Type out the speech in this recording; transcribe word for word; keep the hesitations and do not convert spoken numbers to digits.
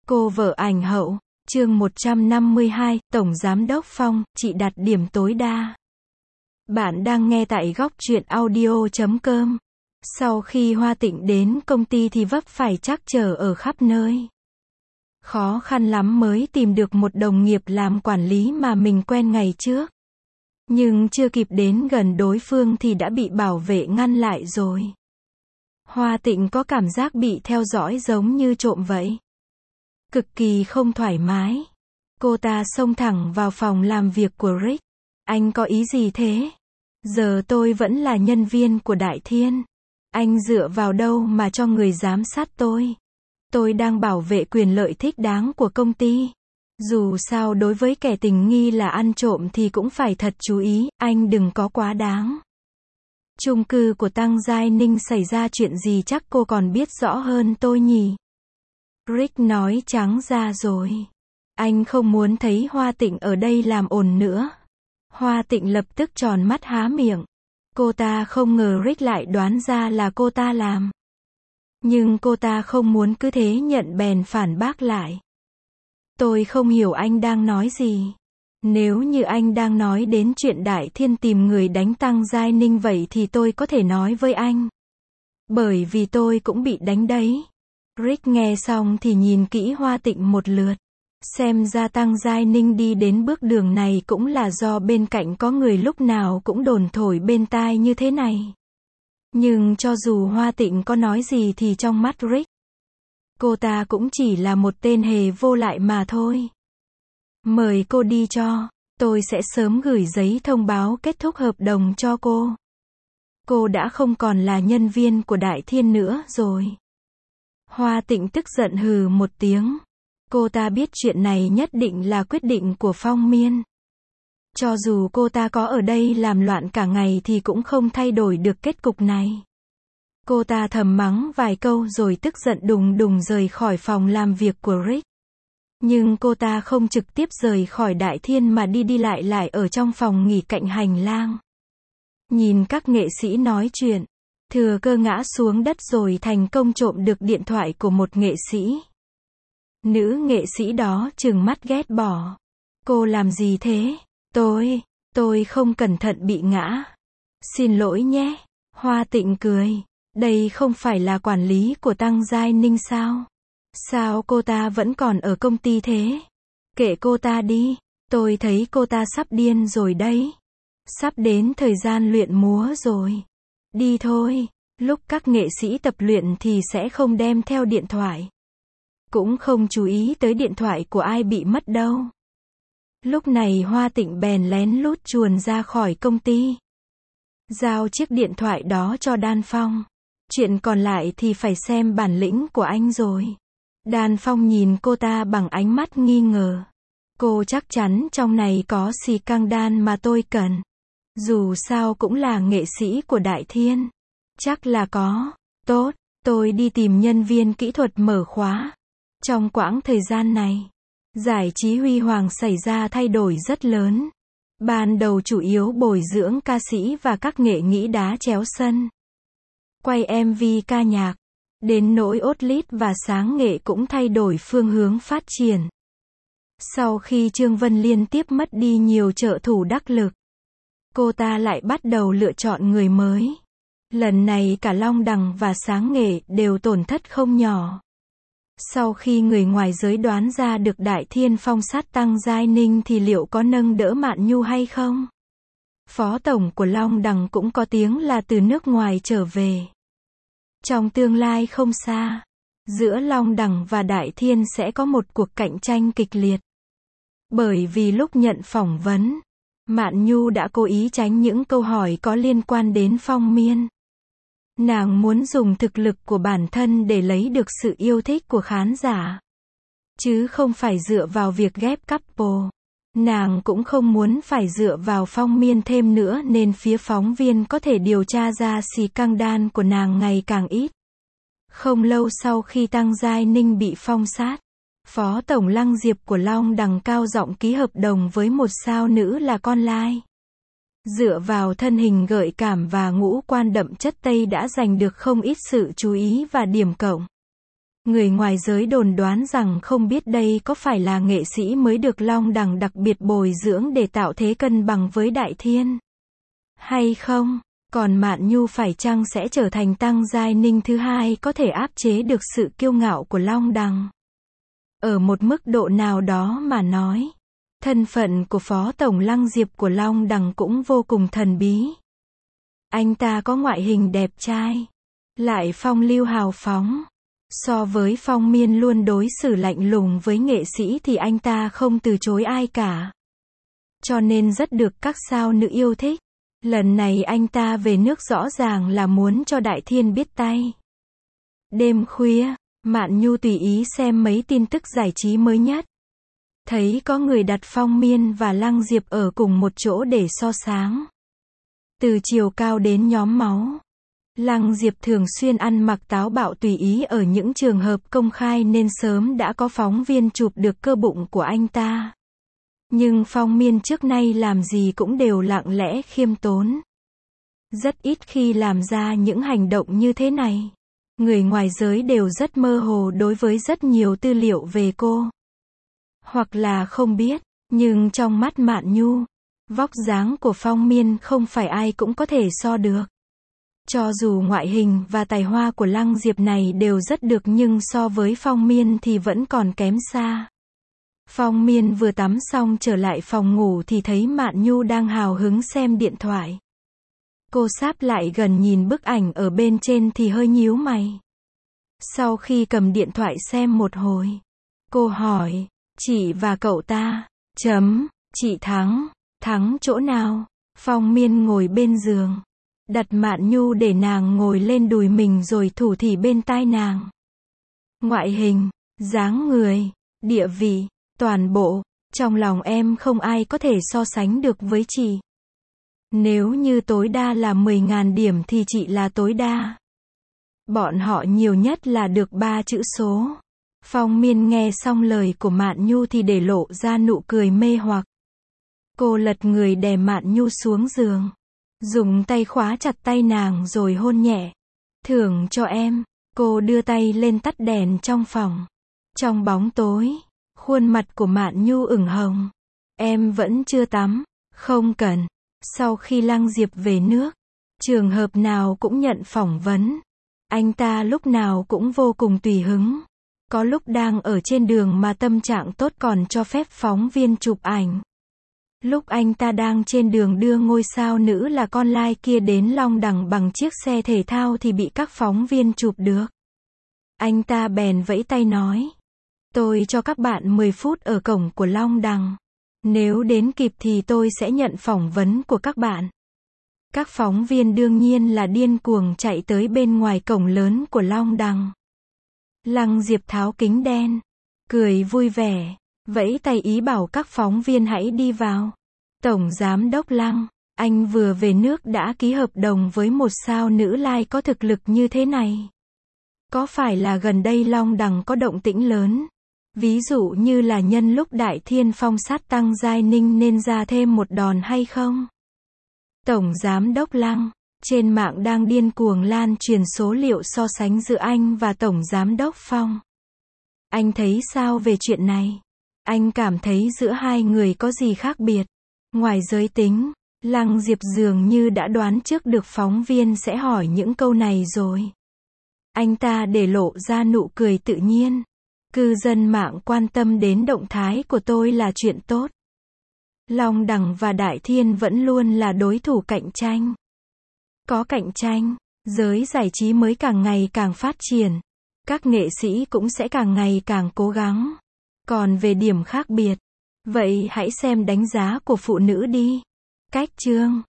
Cô vợ ảnh hậu, chương một trăm năm mươi hai, Tổng Giám đốc Phong, chị đặt điểm tối đa. Bạn đang nghe tại góc truyện audio chấm com. Sau khi Hoa Tịnh đến công ty thì vấp phải trắc trở ở khắp nơi. Khó khăn lắm mới tìm được một đồng nghiệp làm quản lý mà mình quen ngày trước. Nhưng chưa kịp đến gần đối phương thì đã bị bảo vệ ngăn lại rồi. Hoa Tịnh có cảm giác bị theo dõi giống như trộm vậy. Cực kỳ không thoải mái. Cô ta xông thẳng vào phòng làm việc của Rick. Anh có ý gì thế? Giờ tôi vẫn là nhân viên của Đại Thiên. Anh dựa vào đâu mà cho người giám sát tôi? Tôi đang bảo vệ quyền lợi thích đáng của công ty. Dù sao đối với kẻ tình nghi là ăn trộm thì cũng phải thật chú ý, anh đừng có quá đáng. Chung cư của Tăng Giai Ninh xảy ra chuyện gì chắc cô còn biết rõ hơn tôi nhỉ? Rick nói trắng ra rồi. Anh không muốn thấy Hoa Tịnh ở đây làm ồn nữa. Hoa Tịnh lập tức tròn mắt há miệng. Cô ta không ngờ Rick lại đoán ra là cô ta làm. Nhưng cô ta không muốn cứ thế nhận bèn phản bác lại. Tôi không hiểu anh đang nói gì. Nếu như anh đang nói đến chuyện Đại Thiên tìm người đánh Tăng Giai Ninh vậy thì tôi có thể nói với anh. Bởi vì tôi cũng bị đánh đấy. Rick nghe xong thì nhìn kỹ Hoa Tịnh một lượt. Xem ra Tăng Giai Ninh đi đến bước đường này cũng là do bên cạnh có người lúc nào cũng đồn thổi bên tai như thế này. Nhưng cho dù Hoa Tịnh có nói gì thì trong mắt Rick, cô ta cũng chỉ là một tên hề vô lại mà thôi. Mời cô đi cho, tôi sẽ sớm gửi giấy thông báo kết thúc hợp đồng cho cô. Cô đã không còn là nhân viên của Đại Thiên nữa rồi. Hoa Tịnh tức giận hừ một tiếng. Cô ta biết chuyện này nhất định là quyết định của Phong Miên. Cho dù cô ta có ở đây làm loạn cả ngày thì cũng không thay đổi được kết cục này. Cô ta thầm mắng vài câu rồi tức giận đùng đùng rời khỏi phòng làm việc của Rick. Nhưng cô ta không trực tiếp rời khỏi Đại Thiên mà đi đi lại lại ở trong phòng nghỉ cạnh hành lang. Nhìn các nghệ sĩ nói chuyện, thừa cơ ngã xuống đất rồi thành công trộm được điện thoại của một nghệ sĩ. Nữ nghệ sĩ đó trừng mắt ghét bỏ. Cô làm gì thế? Tôi, tôi không cẩn thận bị ngã. Xin lỗi nhé. Hoa Tịnh cười. Đây không phải là quản lý của Tăng Giai Ninh sao? Sao cô ta vẫn còn ở công ty thế? Kệ cô ta đi. Tôi thấy cô ta sắp điên rồi đấy. Sắp đến thời gian luyện múa rồi. Đi thôi. Lúc các nghệ sĩ tập luyện thì sẽ không đem theo điện thoại. Cũng không chú ý tới điện thoại của ai bị mất đâu. Lúc này Hoa Tịnh bèn lén lút chuồn ra khỏi công ty. Giao chiếc điện thoại đó cho Đan Phong. Chuyện còn lại thì phải xem bản lĩnh của anh rồi. Đan Phong nhìn cô ta bằng ánh mắt nghi ngờ. Cô chắc chắn trong này có xì căng đan mà tôi cần. Dù sao cũng là nghệ sĩ của Đại Thiên. Chắc là có. Tốt, tôi đi tìm nhân viên kỹ thuật mở khóa. Trong quãng thời gian này, giải trí Huy Hoàng xảy ra thay đổi rất lớn. Ban đầu chủ yếu bồi dưỡng ca sĩ và các nghệ sĩ đá chéo sân. Quay em vê ca nhạc. Đến nỗi Ốt-Lít và Sáng Nghệ cũng thay đổi phương hướng phát triển. Sau khi Trương Vân liên tiếp mất đi nhiều trợ thủ đắc lực, cô ta lại bắt đầu lựa chọn người mới. Lần này cả Long Đằng và Sáng Nghệ đều tổn thất không nhỏ. Sau khi người ngoài giới đoán ra được Đại Thiên phong sát Tăng Giai Ninh thì liệu có nâng đỡ Mạn Nhu hay không? Phó tổng của Long Đằng cũng có tiếng là từ nước ngoài trở về. Trong tương lai không xa, giữa Long Đằng và Đại Thiên sẽ có một cuộc cạnh tranh kịch liệt. Bởi vì lúc nhận phỏng vấn, Mạn Nhu đã cố ý tránh những câu hỏi có liên quan đến Phong Miên. Nàng muốn dùng thực lực của bản thân để lấy được sự yêu thích của khán giả. Chứ không phải dựa vào việc ghép couple. Nàng cũng không muốn phải dựa vào Phong Miên thêm nữa nên phía phóng viên có thể điều tra ra xì căng đan của nàng ngày càng ít. Không lâu sau khi Tăng Giai Ninh bị phong sát, Phó Tổng Lăng Diệp của Long Đằng cao giọng ký hợp đồng với một sao nữ là Con Lai. Dựa vào thân hình gợi cảm và ngũ quan đậm chất Tây đã giành được không ít sự chú ý và điểm cộng. Người ngoài giới đồn đoán rằng không biết đây có phải là nghệ sĩ mới được Long Đằng đặc biệt bồi dưỡng để tạo thế cân bằng với Đại Thiên hay không? Còn Mạn Nhu phải chăng sẽ trở thành Tăng Giai Ninh thứ hai có thể áp chế được sự kiêu ngạo của Long Đằng? Ở một mức độ nào đó mà nói, thân phận của Phó Tổng Lăng Diệp của Long Đằng cũng vô cùng thần bí. Anh ta có ngoại hình đẹp trai, lại phong lưu hào phóng. So với Phong Miên luôn đối xử lạnh lùng với nghệ sĩ thì anh ta không từ chối ai cả. Cho nên rất được các sao nữ yêu thích. Lần này anh ta về nước rõ ràng là muốn cho Đại Thiên biết tay. Đêm khuya, Mạn Nhu tùy ý xem mấy tin tức giải trí mới nhất. Thấy có người đặt Phong Miên và Lăng Diệp ở cùng một chỗ để so sánh. Từ chiều cao đến nhóm máu. Lăng Diệp thường xuyên ăn mặc táo bạo tùy ý ở những trường hợp công khai nên sớm đã có phóng viên chụp được cơ bụng của anh ta. Nhưng Phong Miên trước nay làm gì cũng đều lặng lẽ khiêm tốn. Rất ít khi làm ra những hành động như thế này. Người ngoài giới đều rất mơ hồ đối với rất nhiều tư liệu về cô. Hoặc là không biết, nhưng trong mắt Mạn Nhu, vóc dáng của Phong Miên không phải ai cũng có thể so được. Cho dù ngoại hình và tài hoa của Lăng Diệp này đều rất được nhưng so với Phong Miên thì vẫn còn kém xa. Phong Miên vừa tắm xong trở lại phòng ngủ thì thấy Mạn Nhu đang hào hứng xem điện thoại. Cô sáp lại gần nhìn bức ảnh ở bên trên thì hơi nhíu mày. Sau khi cầm điện thoại xem một hồi, cô hỏi, chị và cậu ta, chấm, chị thắng, thắng chỗ nào? Phong Miên ngồi bên giường, đặt Mạn Nhu để nàng ngồi lên đùi mình rồi thủ thỉ bên tai nàng. Ngoại hình, dáng người, địa vị, toàn bộ, trong lòng em không ai có thể so sánh được với chị. Nếu như tối đa là mười nghìn điểm thì chị là tối đa. Bọn họ nhiều nhất là được ba chữ số. Phong Miên nghe xong lời của Mạn Nhu thì để lộ ra nụ cười mê hoặc. Cô lật người đè Mạn Nhu xuống giường, dùng tay khóa chặt tay nàng rồi hôn nhẹ. Thưởng cho em. Cô đưa tay lên tắt đèn trong phòng. Trong bóng tối, khuôn mặt của Mạn Nhu ửng hồng. Em vẫn chưa tắm. Không cần. Sau khi Lăng Diệp về nước, trường hợp nào cũng nhận phỏng vấn. Anh ta lúc nào cũng vô cùng tùy hứng. Có lúc đang ở trên đường mà tâm trạng tốt còn cho phép phóng viên chụp ảnh. Lúc anh ta đang trên đường đưa ngôi sao nữ là con lai kia đến Long Đằng bằng chiếc xe thể thao thì bị các phóng viên chụp được. Anh ta bèn vẫy tay nói, tôi cho các bạn mười phút ở cổng của Long Đằng. Nếu đến kịp thì tôi sẽ nhận phỏng vấn của các bạn. Các phóng viên đương nhiên là điên cuồng chạy tới bên ngoài cổng lớn của Long Đằng. Lăng Diệp tháo kính đen, cười vui vẻ, vẫy tay ý bảo các phóng viên hãy đi vào. Tổng Giám đốc Lăng, anh vừa về nước đã ký hợp đồng với một sao nữ lai có thực lực như thế này. Có phải là gần đây Long Đằng có động tĩnh lớn? Ví dụ như là nhân lúc Đại Thiên phong sát Tăng Giai Ninh nên ra thêm một đòn hay không? Tổng Giám đốc Lăng, trên mạng đang điên cuồng lan truyền số liệu so sánh giữa anh và Tổng Giám đốc Phong. Anh thấy sao về chuyện này? Anh cảm thấy giữa hai người có gì khác biệt? Ngoài giới tính, Lăng Diệp dường như đã đoán trước được phóng viên sẽ hỏi những câu này rồi. Anh ta để lộ ra nụ cười tự nhiên. Cư dân mạng quan tâm đến động thái của tôi là chuyện tốt. Long Đằng và Đại Thiên vẫn luôn là đối thủ cạnh tranh. Có cạnh tranh, giới giải trí mới càng ngày càng phát triển. Các nghệ sĩ cũng sẽ càng ngày càng cố gắng. Còn về điểm khác biệt, vậy hãy xem đánh giá của phụ nữ đi. Cách chương